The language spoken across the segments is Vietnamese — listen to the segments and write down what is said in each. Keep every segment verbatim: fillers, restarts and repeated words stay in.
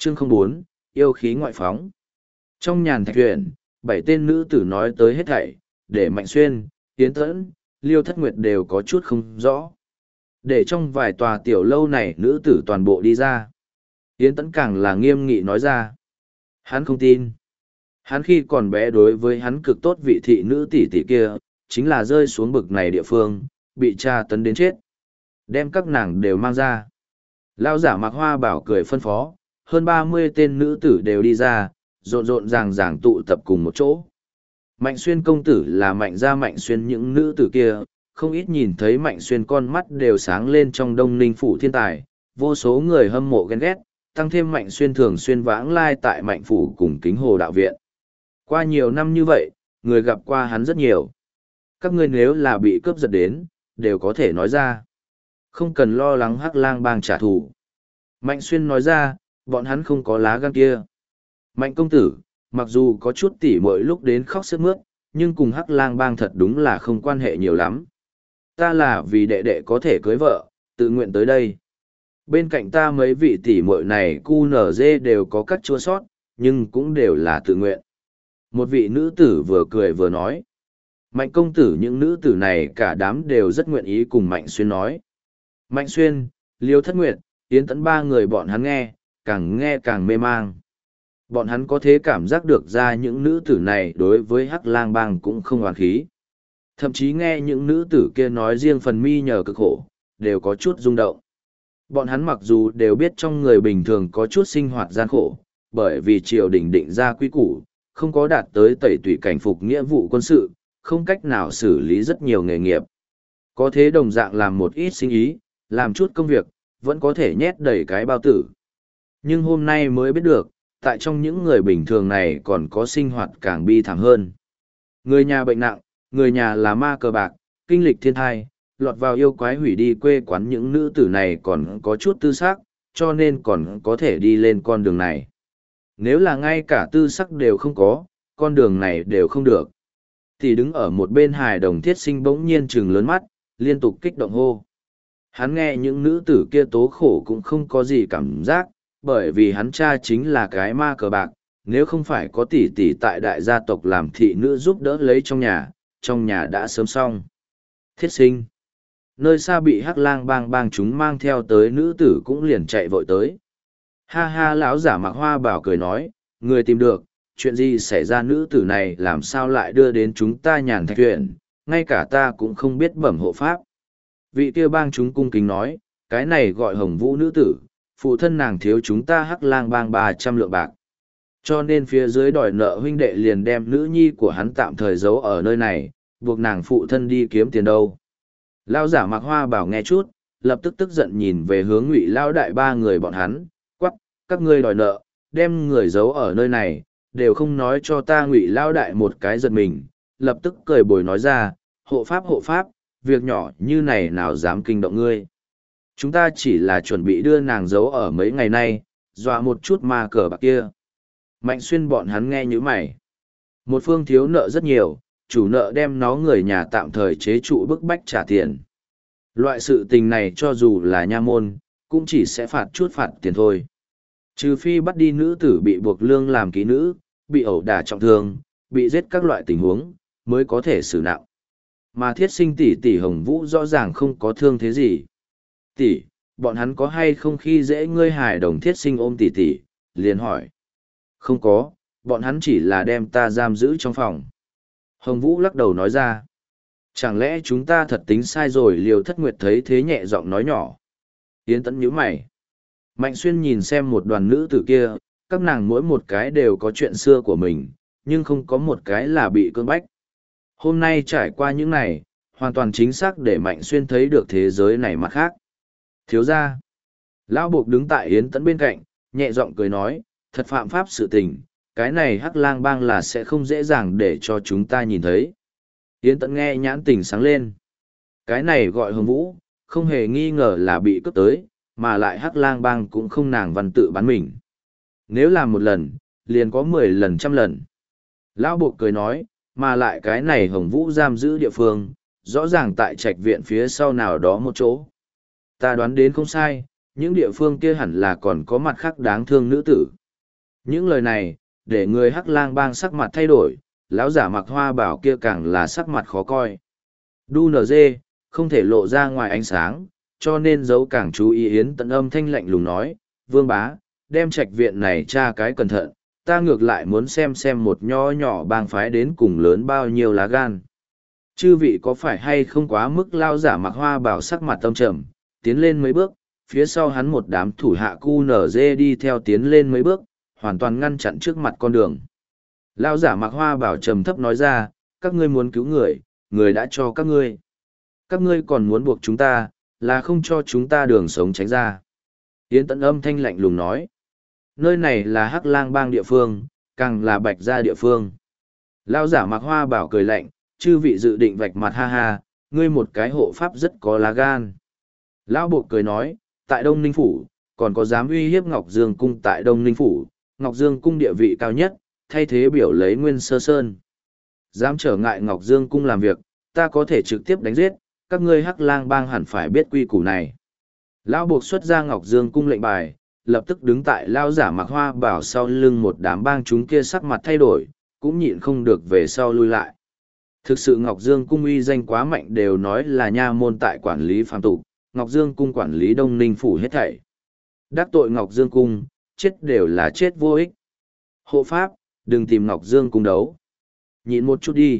Chương không bốn, yêu khí ngoại phóng. Trong nhàn thạch thuyền, bảy tên nữ tử nói tới hết thảy, để Mạnh Xuyên, Yến Tẫn, Liêu Thất Nguyệt đều có chút không rõ. Để trong vài tòa tiểu lâu này nữ tử toàn bộ đi ra. Yến Tẫn càng là nghiêm nghị nói ra. Hắn không tin. Hắn khi còn bé đối với hắn cực tốt vị thị nữ tỷ tỷ kia, chính là rơi xuống bực này địa phương, bị tra tấn đến chết. Đem các nàng đều mang ra. Lao giả mặc hoa bảo cười phân phó, hơn ba mươi tên nữ tử đều đi ra, rộn rộn ràng ràng tụ tập cùng một chỗ. Mạnh Xuyên công tử là Mạnh gia Mạnh Xuyên những nữ tử kia, không ít nhìn thấy Mạnh Xuyên con mắt đều sáng lên trong Đông Ninh phủ thiên tài, vô số người hâm mộ ghen ghét, tăng thêm Mạnh Xuyên thường xuyên vãng lai tại Mạnh phủ cùng Kính Hồ đạo viện. Qua nhiều năm như vậy, người gặp qua hắn rất nhiều. Các ngươi nếu là bị cướp giật đến, đều có thể nói ra. Không cần lo lắng Hắc Lang bang trả thù. Mạnh Xuyên nói ra, bọn hắn không có lá gan kia. Mạnh công tử, mặc dù có chút tỉ mỗi lúc đến khóc sướt mướt, nhưng cùng Hắc Lang bang thật đúng là không quan hệ nhiều lắm. Ta là vì đệ đệ có thể cưới vợ, tự nguyện tới đây. Bên cạnh ta mấy vị tỉ muội này cu nở dê đều có các chua sót, nhưng cũng đều là tự nguyện. Một vị nữ tử vừa cười vừa nói. Mạnh công tử những nữ tử này cả đám đều rất nguyện ý cùng Mạnh Xuyên nói. Mạnh Xuyên, Liêu Thất Nguyệt, Yến Tẫn ba người bọn hắn nghe, càng nghe càng mê mang. Bọn hắn có thể cảm giác được ra những nữ tử này đối với Hắc Lang bang cũng không oán khí. Thậm chí nghe những nữ tử kia nói riêng phần mi nhờ cực khổ, đều có chút rung động. Bọn hắn mặc dù đều biết trong người bình thường có chút sinh hoạt gian khổ, bởi vì triều đình định ra quy củ, không có đạt tới tẩy tùy cảnh phục nghĩa vụ quân sự, không cách nào xử lý rất nhiều nghề nghiệp. Có thế đồng dạng làm một ít sinh ý, làm chút công việc, vẫn có thể nhét đầy cái bao tử. Nhưng hôm nay mới biết được, tại trong những người bình thường này còn có sinh hoạt càng bi thảm hơn. Người nhà bệnh nặng, người nhà là ma cờ bạc, kinh lịch thiên thai, lọt vào yêu quái hủy đi quê quán những nữ tử này còn có chút tư sắc, cho nên còn có thể đi lên con đường này. Nếu là ngay cả tư sắc đều không có, con đường này đều không được. Thì đứng ở một bên hài đồng thiết sinh bỗng nhiên trừng lớn mắt, liên tục kích động hô. Hắn nghe những nữ tử kia tố khổ cũng không có gì cảm giác, bởi vì hắn cha chính là cái ma cờ bạc, nếu không phải có tỷ tỷ tại đại gia tộc làm thị nữ giúp đỡ lấy trong nhà, trong nhà đã sớm xong. Thiết sinh. Nơi xa bị Hắc Lang bang bang chúng mang theo tới nữ tử cũng liền chạy vội tới. Ha ha, lão giả mặc hoa bảo cười nói, người tìm được, chuyện gì xảy ra, nữ tử này làm sao lại đưa đến chúng ta nhàn thạch thuyền, ngay cả ta cũng không biết bẩm hộ pháp. Vị kia bang chúng cung kính nói, cái này gọi Hồng Vũ nữ tử, phụ thân nàng thiếu chúng ta Hắc Lang bang ba trăm lượng bạc. Cho nên phía dưới đòi nợ huynh đệ liền đem nữ nhi của hắn tạm thời giấu ở nơi này, buộc nàng phụ thân đi kiếm tiền đâu. Lão giả mặc hoa bảo nghe chút, lập tức tức giận nhìn về hướng Ngụy lão đại ba người bọn hắn, quắc, các ngươi đòi nợ, đem người giấu ở nơi này, đều không nói cho ta. Ngụy lão đại một cái giật mình, lập tức cười bồi nói ra, hộ pháp hộ pháp, việc nhỏ như này nào dám kinh động ngươi. Chúng ta chỉ là chuẩn bị đưa nàng giấu ở mấy ngày nay, dọa một chút ma cờ bạc kia. Mạnh Xuyên bọn hắn nghe như mày. Một phương thiếu nợ rất nhiều, chủ nợ đem nó người nhà tạm thời chế trụ bức bách trả tiền. Loại sự tình này cho dù là nha môn, cũng chỉ sẽ phạt chút phạt tiền thôi. Trừ phi bắt đi nữ tử bị buộc lương làm kỹ nữ, bị ẩu đả trọng thương, bị giết các loại tình huống, mới có thể xử nặng. Mà thiết sinh tỷ tỷ Hồng Vũ rõ ràng không có thương thế gì. Tỷ, bọn hắn có hay không khi dễ ngươi? Hài đồng thiết sinh ôm tỷ tỷ, liền hỏi. Không có, bọn hắn chỉ là đem ta giam giữ trong phòng. Hồng Vũ lắc đầu nói ra. Chẳng lẽ chúng ta thật tính sai rồi? Liêu Thất Nguyệt thấy thế nhẹ giọng nói nhỏ. Yến Tẫn nhíu mày. Mạnh Xuyên nhìn xem một đoàn nữ tử kia, các nàng mỗi một cái đều có chuyện xưa của mình, nhưng không có một cái là bị cưỡng bách. Hôm nay trải qua những này, hoàn toàn chính xác để Mạnh Xuyên thấy được thế giới này mặt khác. Thiếu gia. Lão buộc đứng tại Yến Tẫn bên cạnh, nhẹ giọng cười nói, thật phạm pháp sự tình, cái này Hắc Lang bang là sẽ không dễ dàng để cho chúng ta nhìn thấy. Yến Tẫn nghe nhãn tình sáng lên. Cái này gọi Hồng Vũ, không hề nghi ngờ là bị cướp tới, mà lại Hắc Lang bang cũng không nàng văn tự bán mình. Nếu làm một lần, liền có mười lần trăm lần. Lão buộc cười nói, mà lại cái này Hồng Vũ giam giữ địa phương, rõ ràng tại trạch viện phía sau nào đó một chỗ. Ta đoán đến không sai, những địa phương kia hẳn là còn có mặt khác đáng thương nữ tử. Những lời này, để người Hắc Lang Bang sắc mặt thay đổi, lão giả mặc hoa bảo kia càng là sắc mặt khó coi. Đu nở dê, không thể lộ ra ngoài ánh sáng, cho nên giấu càng chú ý Yến Tẫn âm thanh lạnh lùng nói, Vương bá, đem trạch viện này tra cái cẩn thận, ta ngược lại muốn xem xem một nho nhỏ bang phái đến cùng lớn bao nhiêu lá gan. Chư vị có phải hay không quá mức lao giả mặc hoa bảo sắc mặt tâm trầm, tiến lên mấy bước, phía sau hắn một đám thủ hạ cu nở dê đi theo tiến lên mấy bước, hoàn toàn ngăn chặn trước mặt con đường. Lao giả mặc hoa bảo trầm thấp nói ra, các ngươi muốn cứu người, người đã cho các ngươi. Các ngươi còn muốn buộc chúng ta, là không cho chúng ta đường sống tránh ra. Yến Tẫn âm thanh lạnh lùng nói, nơi này là Hắc Lang Bang địa phương, càng là Bạch Gia địa phương. Lao giả mặc hoa bảo cười lạnh, chư vị dự định vạch mặt ha ha, ngươi một cái hộ pháp rất có lá gan. Lão Bộ cười nói, tại Đông Ninh Phủ, còn có dám uy hiếp Ngọc Dương Cung tại Đông Ninh Phủ, Ngọc Dương Cung địa vị cao nhất, thay thế biểu lấy Nguyên Sơ Sơn. Dám trở ngại Ngọc Dương Cung làm việc, ta có thể trực tiếp đánh giết, các ngươi Hắc Lang Bang hẳn phải biết quy củ này. Lão Buộc xuất ra Ngọc Dương Cung lệnh bài, lập tức đứng tại Lão giả mặc hoa bảo sau lưng một đám bang chúng kia sắc mặt thay đổi, cũng nhịn không được về sau lui lại. Thực sự Ngọc Dương Cung uy danh quá mạnh đều nói là nha môn tại quản lý phàm tục, Ngọc Dương Cung quản lý Đông Ninh Phủ hết thảy. Đắc tội Ngọc Dương Cung, chết đều là chết vô ích. Hộ pháp, đừng tìm Ngọc Dương Cung đấu. Nhịn một chút đi.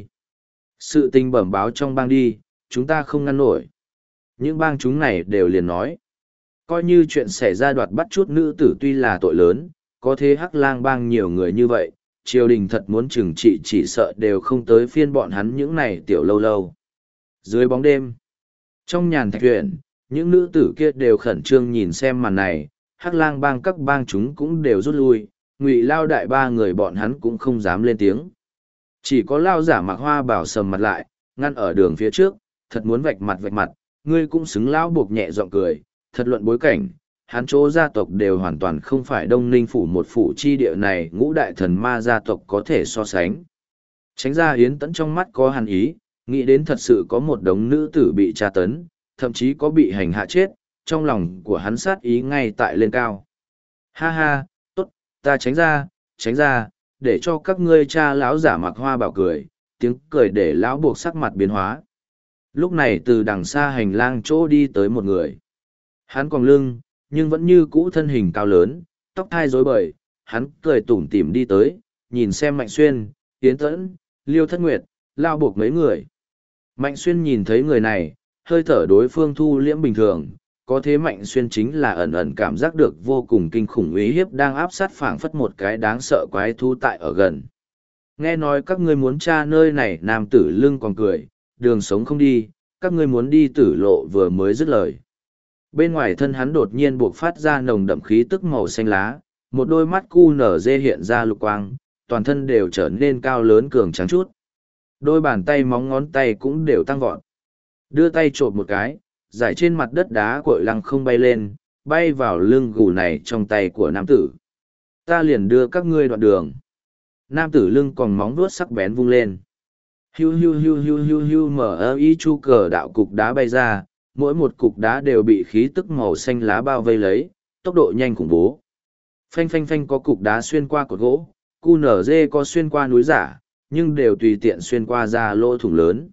Sự tình bẩm báo trong bang đi, chúng ta không ngăn nổi. Những bang chúng này đều liền nói. Coi như chuyện xảy ra đoạt bắt chút nữ tử tuy là tội lớn, có thế Hắc Lang Bang nhiều người như vậy, triều đình thật muốn trừng trị chỉ sợ đều không tới phiên bọn hắn những này tiểu lâu lâu. Dưới bóng đêm, trong nhàn thạch viện, những nữ tử kia đều khẩn trương nhìn xem màn này, Hắc Lang Bang các bang chúng cũng đều rút lui, Ngụy Lao đại ba người bọn hắn cũng không dám lên tiếng. Chỉ có Lao giả mặc hoa bảo sầm mặt lại, ngăn ở đường phía trước, thật muốn vạch mặt vạch mặt, ngươi cũng xứng Lão Buộc nhẹ giọng cười, thật luận bối cảnh, hắn chỗ gia tộc đều hoàn toàn không phải Đông Ninh Phủ một phủ chi địa này ngũ đại thần ma gia tộc có thể so sánh. Tránh ra Yến Tẫn trong mắt có hàn ý, nghĩ đến thật sự có một đống nữ tử bị tra tấn, thậm chí có bị hành hạ chết, trong lòng của hắn sát ý ngay tại lên cao. Ha ha, tốt, ta tránh ra, tránh ra, để cho các ngươi cha lão giả mặc hoa bảo cười, tiếng cười để lão buộc sắc mặt biến hóa. Lúc này từ đằng xa hành lang chỗ đi tới một người. Hắn còn lưng, nhưng vẫn như cũ thân hình cao lớn, tóc thai rối bời, hắn cười tủm tỉm đi tới, nhìn xem Mạnh Xuyên, Yến Tẫn, Liêu Thất Nguyệt, lao buộc mấy người. Mạnh Xuyên nhìn thấy người này, hơi thở đối phương thu liễm bình thường, có thế Mạnh Xuyên chính là ẩn ẩn cảm giác được vô cùng kinh khủng uy hiếp đang áp sát phảng phất một cái đáng sợ quái thú tại ở gần. Nghe nói các ngươi muốn tra nơi này, nam tử lưng còn cười, đường sống không đi, các ngươi muốn đi tử lộ vừa mới dứt lời. Bên ngoài thân hắn đột nhiên buộc phát ra nồng đậm khí tức màu xanh lá, một đôi mắt cu nở dê hiện ra lục quang, toàn thân đều trở nên cao lớn cường tráng chút. Đôi bàn tay móng ngón tay cũng đều tăng vọt. Đưa tay trộm một cái, giải trên mặt đất đá cội lăng không bay lên, bay vào lưng gù này trong tay của nam tử. Ta liền đưa các ngươi đoạn đường. Nam tử lưng còn móng vuốt sắc bén vung lên. Hiu hiu hiu hiu hiu hiu mở ơ y chu cờ đạo cục đá bay ra, mỗi một cục đá đều bị khí tức màu xanh lá bao vây lấy, tốc độ nhanh khủng bố. Phanh phanh phanh có cục đá xuyên qua cột gỗ, cu nở dê có xuyên qua núi giả, nhưng đều tùy tiện xuyên qua ra lỗ thủng lớn.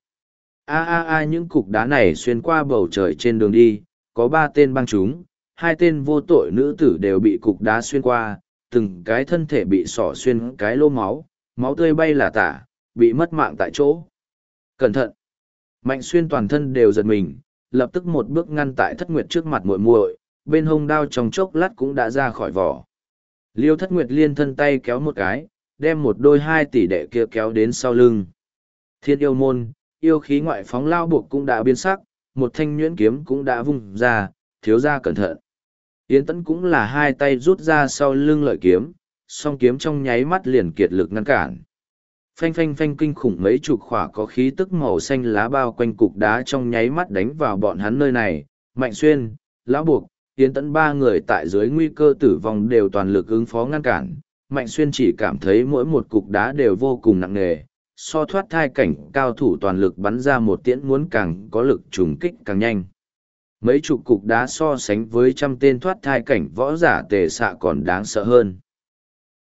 A a a những cục đá này xuyên qua bầu trời trên đường đi, có ba tên băng chúng, hai tên vô tội nữ tử đều bị cục đá xuyên qua, từng cái thân thể bị xỏ xuyên cái lô máu, máu tươi bay là tả, bị mất mạng tại chỗ. Cẩn thận! Mạnh Xuyên toàn thân đều giật mình, lập tức một bước ngăn tại Thất Nguyệt trước mặt muội muội, bên hông đao trong chốc lát cũng đã ra khỏi vỏ. Liêu Thất Nguyệt liên thân tay kéo một cái, đem một đôi hai tỷ đệ kia kéo đến sau lưng. Thiên yêu môn, yêu khí ngoại phóng lao buộc cũng đã biến sắc, một thanh nhuyễn kiếm cũng đã vung ra, thiếu ra cẩn thận. Yến Tẫn cũng là hai tay rút ra sau lưng lợi kiếm, song kiếm trong nháy mắt liền kiệt lực ngăn cản. Phanh phanh phanh kinh khủng mấy chục khỏa có khí tức màu xanh lá bao quanh cục đá trong nháy mắt đánh vào bọn hắn nơi này. Mạnh Xuyên, lão buộc, Yến Tẫn ba người tại dưới nguy cơ tử vong đều toàn lực ứng phó ngăn cản. Mạnh Xuyên chỉ cảm thấy mỗi một cục đá đều vô cùng nặng nề, so thoát thai cảnh cao thủ toàn lực bắn ra một tiễn muốn càng có lực trùng kích càng nhanh. mấy chục cục đá so sánh với trăm tên thoát thai cảnh võ giả tề xạ còn đáng sợ hơn.